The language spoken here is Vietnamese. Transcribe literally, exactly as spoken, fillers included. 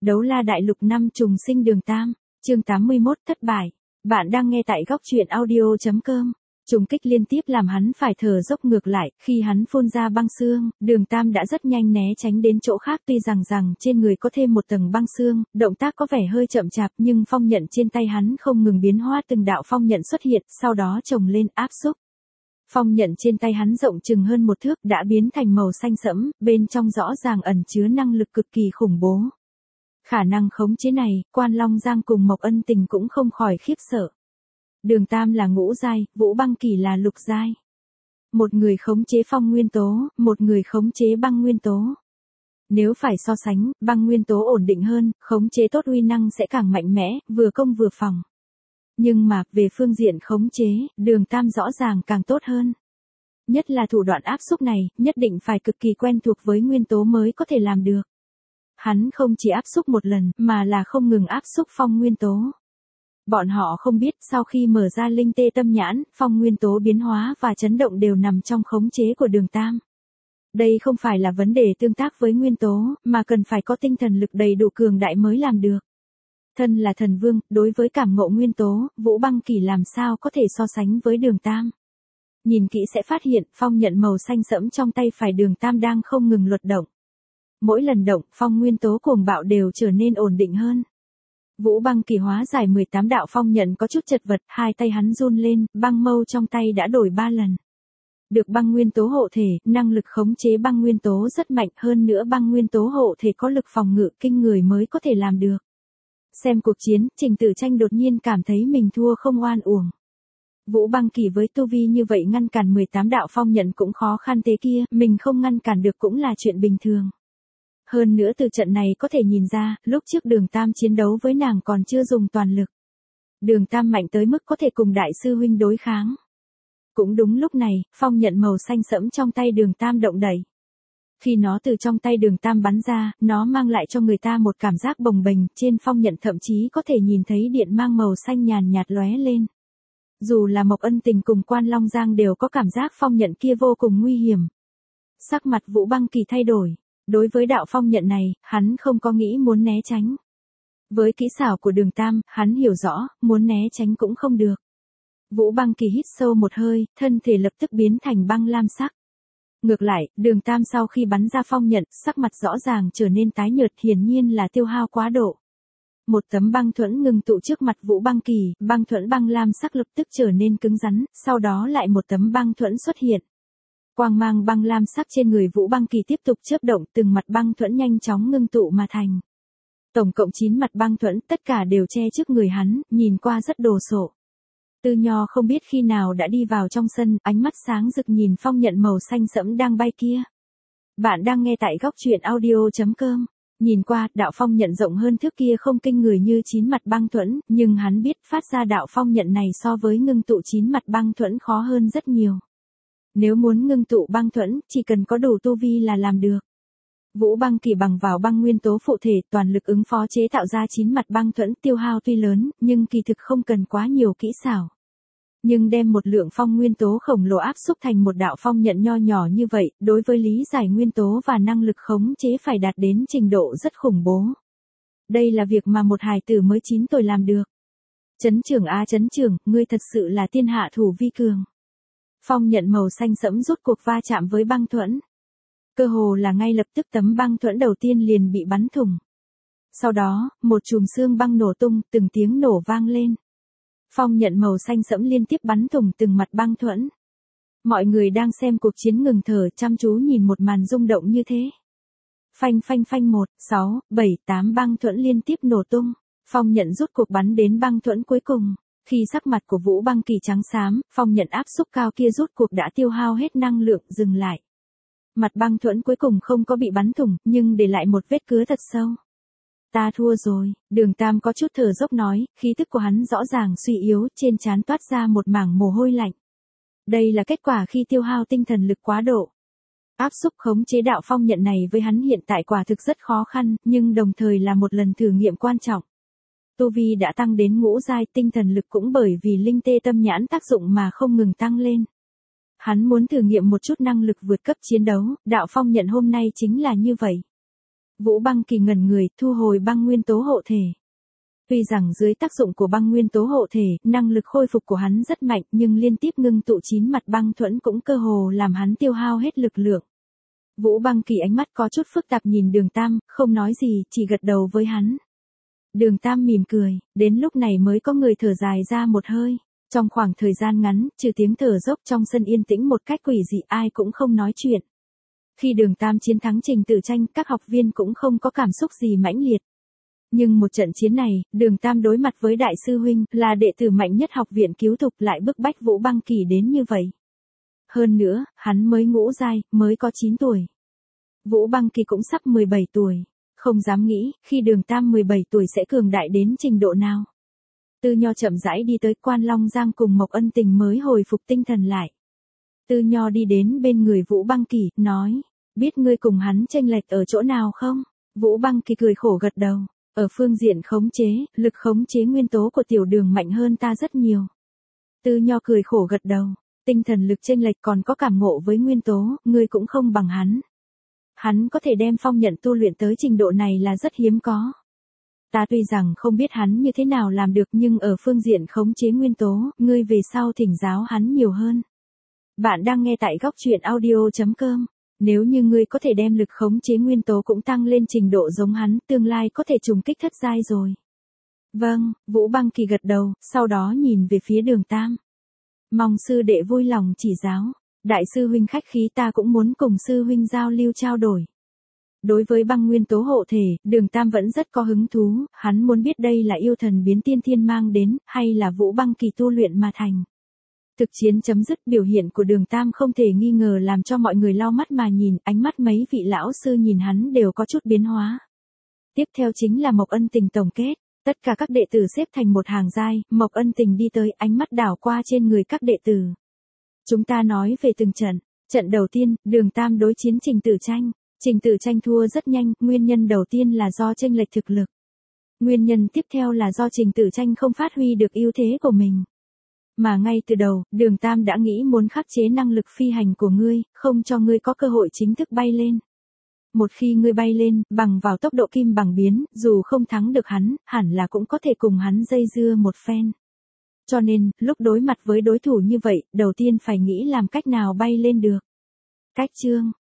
Đấu la đại lục năm trùng sinh đường Tam, chương tám mươi mốt thất bại. Bạn đang nghe tại góc truyện audio chấm com. Trùng kích liên tiếp làm hắn phải thở dốc ngược lại, khi hắn phun ra băng xương, đường Tam đã rất nhanh né tránh đến chỗ khác, tuy rằng rằng trên người có thêm một tầng băng xương, động tác có vẻ hơi chậm chạp nhưng phong nhận trên tay hắn không ngừng biến hóa, từng đạo phong nhận xuất hiện, sau đó chồng lên áp xúc. Phong nhận trên tay hắn rộng chừng hơn một thước đã biến thành màu xanh sẫm, bên trong rõ ràng ẩn chứa năng lực cực kỳ khủng bố. Khả năng khống chế này, Quan Long Giang cùng Mộc Ân Tình cũng không khỏi khiếp sợ. Đường Tam là ngũ giai, Vũ Băng Kỳ là lục giai. Một người khống chế phong nguyên tố, một người khống chế băng nguyên tố. Nếu phải so sánh, băng nguyên tố ổn định hơn, khống chế tốt uy năng sẽ càng mạnh mẽ, vừa công vừa phòng. Nhưng mà, về phương diện khống chế, đường Tam rõ ràng càng tốt hơn. Nhất là thủ đoạn áp xúc này, nhất định phải cực kỳ quen thuộc với nguyên tố mới có thể làm được. Hắn không chỉ áp xúc một lần, mà là không ngừng áp xúc phong nguyên tố. Bọn họ không biết, sau khi mở ra linh tê tâm nhãn, phong nguyên tố biến hóa và chấn động đều nằm trong khống chế của đường Tam. Đây không phải là vấn đề tương tác với nguyên tố, mà cần phải có tinh thần lực đầy đủ cường đại mới làm được. Thân là thần vương, đối với cảm ngộ nguyên tố, Vũ Băng Kỳ làm sao có thể so sánh với đường Tam. Nhìn kỹ sẽ phát hiện, phong nhận màu xanh sẫm trong tay phải đường Tam đang không ngừng luật động. Mỗi lần động, phong nguyên tố cuồng bạo đều trở nên ổn định hơn. Vũ Băng Kỳ hóa giải mười tám đạo phong nhận có chút chật vật, hai tay hắn run lên, băng mâu trong tay đã đổi ba lần. Được băng nguyên tố hộ thể, năng lực khống chế băng nguyên tố rất mạnh, hơn nữa băng nguyên tố hộ thể có lực phòng ngự kinh người mới có thể làm được. Xem cuộc chiến, Trình Tử Tranh đột nhiên cảm thấy mình thua không oan uổng. Vũ Băng Kỳ với tu vi như vậy ngăn cản mười tám đạo phong nhận cũng khó khăn thế kia, mình không ngăn cản được cũng là chuyện bình thường. Hơn nữa từ trận này có thể nhìn ra, lúc trước đường Tam chiến đấu với nàng còn chưa dùng toàn lực. Đường Tam mạnh tới mức có thể cùng đại sư huynh đối kháng. Cũng đúng lúc này, phong nhận màu xanh sẫm trong tay đường Tam động đẩy. Khi nó từ trong tay đường Tam bắn ra, nó mang lại cho người ta một cảm giác bồng bềnh, trên phong nhận thậm chí có thể nhìn thấy điện mang màu xanh nhàn nhạt lóe lên. Dù là Mộc Ân Tình cùng Quan Long Giang đều có cảm giác phong nhận kia vô cùng nguy hiểm. Sắc mặt Vũ Băng Kỳ thay đổi. Đối với đạo phong nhận này, hắn không có nghĩ muốn né tránh. Với kỹ xảo của đường Tam, hắn hiểu rõ, muốn né tránh cũng không được. Vũ Băng Kỳ hít sâu một hơi, thân thể lập tức biến thành băng lam sắc. Ngược lại, đường Tam sau khi bắn ra phong nhận, sắc mặt rõ ràng trở nên tái nhợt, hiển nhiên là tiêu hao quá độ. Một tấm băng thuẫn ngừng tụ trước mặt Vũ Băng Kỳ, băng thuẫn băng lam sắc lập tức trở nên cứng rắn, sau đó lại một tấm băng thuẫn xuất hiện. Quang mang băng lam sắc trên người Vũ Băng Kỳ tiếp tục chớp động, từng mặt băng thuẫn nhanh chóng ngưng tụ mà thành. Tổng cộng chín mặt băng thuẫn, tất cả đều che trước người hắn, nhìn qua rất đồ sộ. Tư Nho không biết khi nào đã đi vào trong sân, ánh mắt sáng rực nhìn phong nhận màu xanh sẫm đang bay kia. Bạn đang nghe tại góc truyện audio chấm com. Nhìn qua, đạo phong nhận rộng hơn thước kia không kinh người như chín mặt băng thuẫn, nhưng hắn biết phát ra đạo phong nhận này so với ngưng tụ chín mặt băng thuẫn khó hơn rất nhiều. Nếu muốn ngưng tụ băng thuẫn, chỉ cần có đủ tu vi là làm được. Vũ Băng Kỳ bằng vào băng nguyên tố phụ thể, toàn lực ứng phó chế tạo ra chín mặt băng thuẫn, tiêu hao tuy lớn, nhưng kỳ thực không cần quá nhiều kỹ xảo. Nhưng đem một lượng phong nguyên tố khổng lồ áp xúc thành một đạo phong nhận nho nhỏ như vậy, đối với lý giải nguyên tố và năng lực khống chế phải đạt đến trình độ rất khủng bố. Đây là việc mà một hài tử mới chín tuổi làm được. Trấn trưởng a trấn trưởng, ngươi thật sự là tiên hạ thủ vi cường. Phong nhận màu xanh sẫm rút cuộc va chạm với băng thuẫn. Cơ hồ là ngay lập tức tấm băng thuẫn đầu tiên liền bị bắn thủng. Sau đó, một chùm xương băng nổ tung, từng tiếng nổ vang lên. Phong nhận màu xanh sẫm liên tiếp bắn thủng từng mặt băng thuẫn. Mọi người đang xem cuộc chiến ngừng thở, chăm chú nhìn một màn rung động như thế. Phanh phanh phanh một, sáu, bảy, tám băng thuẫn liên tiếp nổ tung. Phong nhận rút cuộc bắn đến băng thuẫn cuối cùng. Khi sắc mặt của Vũ Băng Kỳ trắng xám, phong nhận áp xúc cao kia rút cuộc đã tiêu hao hết năng lượng, dừng lại. Mặt băng thuẫn cuối cùng không có bị bắn thủng, nhưng để lại một vết cứa thật sâu. Ta thua rồi, đường Tam có chút thở dốc nói, khí tức của hắn rõ ràng suy yếu, trên trán toát ra một mảng mồ hôi lạnh. Đây là kết quả khi tiêu hao tinh thần lực quá độ. Áp xúc khống chế đạo phong nhận này với hắn hiện tại quả thực rất khó khăn, nhưng đồng thời là một lần thử nghiệm quan trọng. Tu vi đã tăng đến ngũ giai, tinh thần lực cũng bởi vì linh tê tâm nhãn tác dụng mà không ngừng tăng lên. Hắn muốn thử nghiệm một chút năng lực vượt cấp chiến đấu, đạo phong nhận hôm nay chính là như vậy. Vũ Băng Kỳ ngẩn người, thu hồi băng nguyên tố hộ thể. Tuy rằng dưới tác dụng của băng nguyên tố hộ thể, năng lực khôi phục của hắn rất mạnh, nhưng liên tiếp ngưng tụ chín mặt băng thuẫn cũng cơ hồ làm hắn tiêu hao hết lực lượng. Vũ Băng Kỳ ánh mắt có chút phức tạp nhìn Đường Tam, không nói gì, chỉ gật đầu với hắn. Đường Tam mỉm cười, đến lúc này mới có người thở dài ra một hơi. Trong khoảng thời gian ngắn, trừ tiếng thở dốc trong sân yên tĩnh một cách quỷ dị, ai cũng không nói chuyện. Khi Đường Tam chiến thắng Trình Tử Tranh, các học viên cũng không có cảm xúc gì mãnh liệt. Nhưng một trận chiến này, Đường Tam đối mặt với đại sư huynh, là đệ tử mạnh nhất học viện cứu thục, lại bức bách Vũ Băng Kỳ đến như vậy. Hơn nữa, hắn mới ngũ giai, mới có chín tuổi. Vũ Băng Kỳ cũng sắp mười bảy tuổi. Không dám nghĩ, khi Đường Tam mười bảy tuổi sẽ cường đại đến trình độ nào. Tư Nho chậm rãi đi tới Quan Long Giang cùng Mộc Ân Tình mới hồi phục tinh thần lại. Tư Nho đi đến bên người Vũ Băng Kỳ, nói, biết ngươi cùng hắn chênh lệch ở chỗ nào không? Vũ Băng Kỳ cười khổ gật đầu, ở phương diện khống chế, lực khống chế nguyên tố của tiểu Đường mạnh hơn ta rất nhiều. Tư Nho cười khổ gật đầu, tinh thần lực chênh lệch còn có cảm ngộ với nguyên tố, ngươi cũng không bằng hắn. Hắn có thể đem phong nhận tu luyện tới trình độ này là rất hiếm có. Ta tuy rằng không biết hắn như thế nào làm được, nhưng ở phương diện khống chế nguyên tố, ngươi về sau thỉnh giáo hắn nhiều hơn. Bạn đang nghe tại góc truyện audio chấm com. Nếu như ngươi có thể đem lực khống chế nguyên tố cũng tăng lên trình độ giống hắn, tương lai có thể trùng kích thất giai rồi. Vâng, Vũ Băng Kỳ gật đầu, sau đó nhìn về phía Đường Tam. Mong sư đệ vui lòng chỉ giáo. Đại sư huynh khách khí, ta cũng muốn cùng sư huynh giao lưu trao đổi. Đối với băng nguyên tố hộ thể, Đường Tam vẫn rất có hứng thú, hắn muốn biết đây là yêu thần biến tiên thiên mang đến, hay là Vũ Băng Kỳ tu luyện mà thành. Thực chiến chấm dứt, biểu hiện của Đường Tam không thể nghi ngờ làm cho mọi người lau mắt mà nhìn, ánh mắt mấy vị lão sư nhìn hắn đều có chút biến hóa. Tiếp theo chính là Mộc Ân Tình tổng kết, tất cả các đệ tử xếp thành một hàng giai, Mộc Ân Tình đi tới, ánh mắt đảo qua trên người các đệ tử. Chúng ta nói về từng trận. Trận đầu tiên, Đường Tam đối chiến Trình Tử Tranh. Trình Tử Tranh thua rất nhanh, nguyên nhân đầu tiên là do chênh lệch thực lực. Nguyên nhân tiếp theo là do Trình Tử Tranh không phát huy được ưu thế của mình. Mà ngay từ đầu, Đường Tam đã nghĩ muốn khắc chế năng lực phi hành của ngươi, không cho ngươi có cơ hội chính thức bay lên. Một khi ngươi bay lên, bằng vào tốc độ kim bằng biến, dù không thắng được hắn, hẳn là cũng có thể cùng hắn dây dưa một phen. Cho nên, lúc đối mặt với đối thủ như vậy, đầu tiên phải nghĩ làm cách nào bay lên được. Cách chương,